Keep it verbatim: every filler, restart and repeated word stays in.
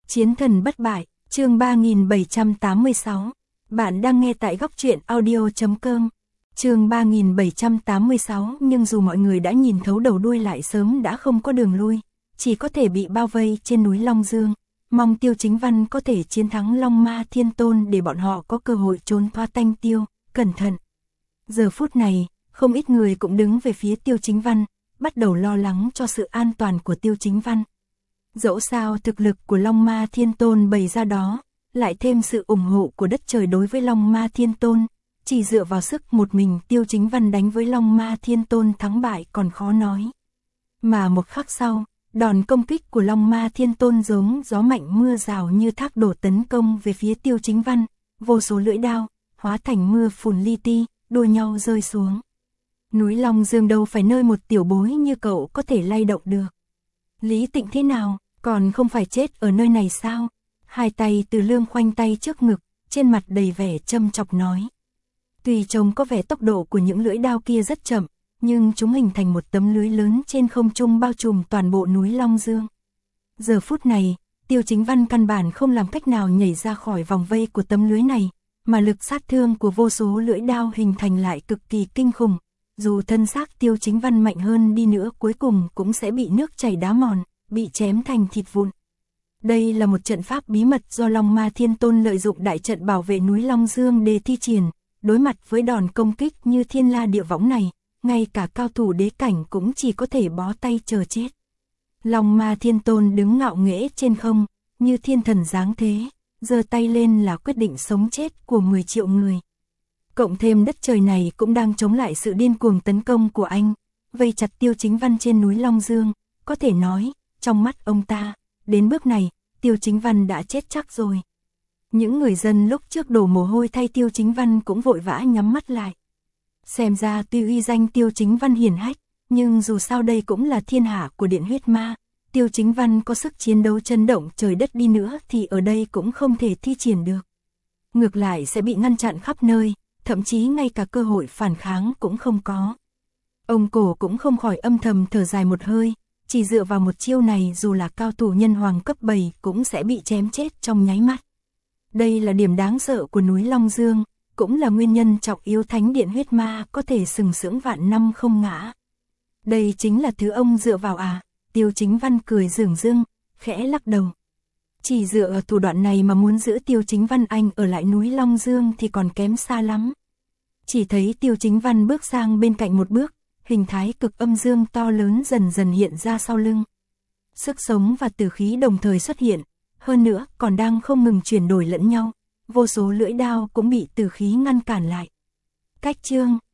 Chiến thần bất bại, chương ba nghìn bảy trăm tám mươi sáu. Bạn đang nghe tại góc truyện audio chấm com. Chương ba nghìn bảy trăm tám mươi sáu, nhưng dù mọi người đã nhìn thấu đầu đuôi lại sớm đã không có đường lui, chỉ có thể bị bao vây trên núi Long Dương, mong Tiêu Chính Văn có thể chiến thắng Long Ma Thiên Tôn để bọn họ có cơ hội trốn thoát tanh tiêu, cẩn thận. Giờ phút này, không ít người cũng đứng về phía Tiêu Chính Văn, bắt đầu lo lắng cho sự an toàn của Tiêu Chính Văn. Dẫu sao thực lực của Long Ma Thiên Tôn bày ra đó, lại thêm sự ủng hộ của đất trời đối với Long Ma Thiên Tôn, chỉ dựa vào sức một mình Tiêu Chính Văn đánh với Long Ma Thiên Tôn thắng bại còn khó nói. Mà một khắc sau, đòn công kích của Long Ma Thiên Tôn giống gió mạnh mưa rào như thác đổ tấn công về phía Tiêu Chính Văn, vô số lưỡi đao, hóa thành mưa phùn li ti, đua nhau rơi xuống. Núi Long Dương đâu phải nơi một tiểu bối như cậu có thể lay động được. Lý Tịnh thế nào, còn không phải chết ở nơi này sao? Hai tay Từ Lương khoanh tay trước ngực, trên mặt đầy vẻ châm chọc nói. Tuy trông có vẻ tốc độ của những lưỡi đao kia rất chậm, nhưng chúng hình thành một tấm lưới lớn trên không trung bao trùm toàn bộ núi Long Dương. Giờ phút này, Tiêu Chính Văn căn bản không làm cách nào nhảy ra khỏi vòng vây của tấm lưới này, mà lực sát thương của vô số lưỡi đao hình thành lại cực kỳ kinh khủng. Dù thân xác Tiêu Chính Văn mạnh hơn đi nữa cuối cùng cũng sẽ bị nước chảy đá mòn, bị chém thành thịt vụn. Đây là một trận pháp bí mật do Long Ma Thiên Tôn lợi dụng đại trận bảo vệ núi Long Dương để thi triển, đối mặt với đòn công kích như thiên la địa võng này, ngay cả cao thủ đế cảnh cũng chỉ có thể bó tay chờ chết. Long Ma Thiên Tôn đứng ngạo nghễ trên không, như thiên thần giáng thế, giơ tay lên là quyết định sống chết của mười triệu người. Cộng thêm đất trời này cũng đang chống lại sự điên cuồng tấn công của anh, vây chặt Tiêu Chính Văn trên núi Long Dương, có thể nói, trong mắt ông ta, đến bước này, Tiêu Chính Văn đã chết chắc rồi. Những người dân lúc trước đổ mồ hôi thay Tiêu Chính Văn cũng vội vã nhắm mắt lại. Xem ra tuy uy danh Tiêu Chính Văn hiển hách, nhưng dù sao đây cũng là thiên hạ của Điện Huyết Ma, Tiêu Chính Văn có sức chiến đấu chấn động trời đất đi nữa thì ở đây cũng không thể thi triển được. Ngược lại sẽ bị ngăn chặn khắp nơi, thậm chí ngay cả cơ hội phản kháng cũng không có. Ông Cổ cũng không khỏi âm thầm thở dài một hơi, chỉ dựa vào một chiêu này dù là cao thủ nhân hoàng cấp bảy cũng sẽ bị chém chết trong nháy mắt. Đây là điểm đáng sợ của núi Long Dương, cũng là nguyên nhân trọng yếu Thánh Điện Huyết Ma có thể sừng sững vạn năm không ngã. Đây chính là thứ ông dựa vào à? Tiêu Chính Văn cười rửng rưng, khẽ lắc đầu. Chỉ dựa ở thủ đoạn này mà muốn giữ Tiêu Chính Văn anh ở lại núi Long Dương thì còn kém xa lắm. Chỉ thấy Tiêu Chính Văn bước sang bên cạnh một bước, hình thái cực âm dương to lớn dần dần hiện ra sau lưng. Sức sống và tử khí đồng thời xuất hiện, hơn nữa còn đang không ngừng chuyển đổi lẫn nhau, vô số lưỡi đao cũng bị tử khí ngăn cản lại. Cách chương,